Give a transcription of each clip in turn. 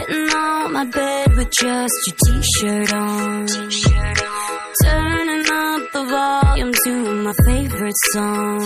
Sitting on my bed with just your t-shirt on, turning up the volume to my favorite song.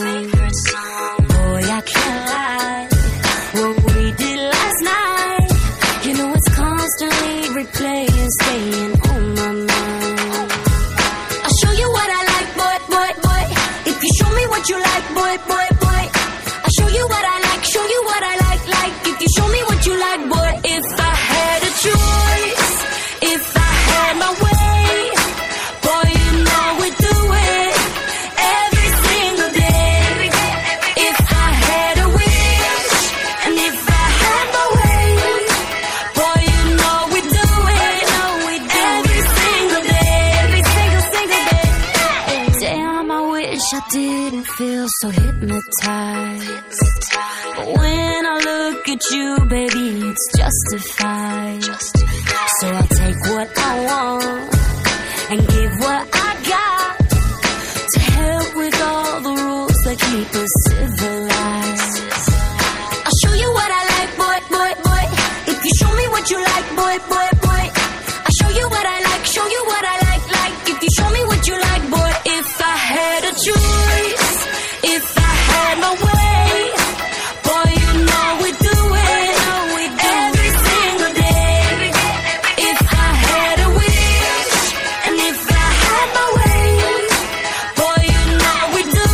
Boy, I can't lie, what we did last night, you know it's constantly replaying, staying on my mind. I'll show you what I like, boy, boy, boy. If you show me what you like, boy, boy, boy. I'll show you what I like, show you what I like, like. If you show me what you like, boy. If I had a choice, if I had my way, boy, you know we'd do it every single day. If I had a wish, and if I had my way, boy, you know we'd do it every single day, every single day. Damn, I wish I didn't feel so hypnotized. But when I look at you, baby, it's justified. So I'll take what I want and give what I got to help with all the rules that keep us civilized. I'll show you what I like, boy, boy, boy. If you show me what you like, boy, boy, boy. I'll show you what I like, show you what I like, like. If you show me what you like, boy. If I had a choice, if I had my way, boy, you know we'd do it every single day. If I had a wish, and if I had my way, boy, you know we'd do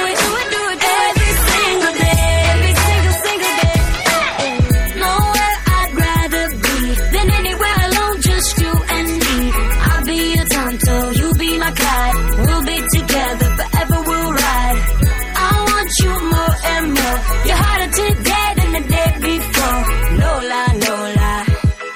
it every single day, every single day. Nowhere I'd rather be than anywhere alone, just you and me. I'll be your Tonto, you'll be my Clyde. We'll be together forever, we'll ride. I want you more and more. You're harder today than the day before. No lie, no lie,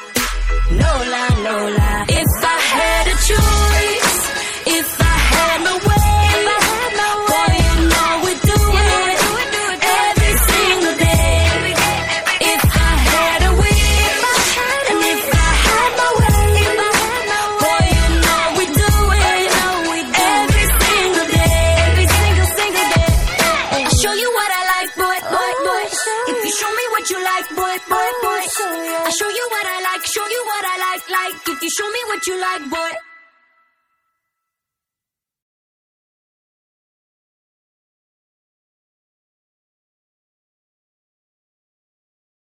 no lie, no lie. If I had a choice, if I had my way, boy, you know we'd do it every single day. If I had a wish, and if I had my way, boy, you know we'd do it every single day, every single day. I'll show you what I like, boy, boy, boy. If you show me what you like, boy, boy, boy. I'll show you what I like, show you what I like, like. If you show me what you like, boy.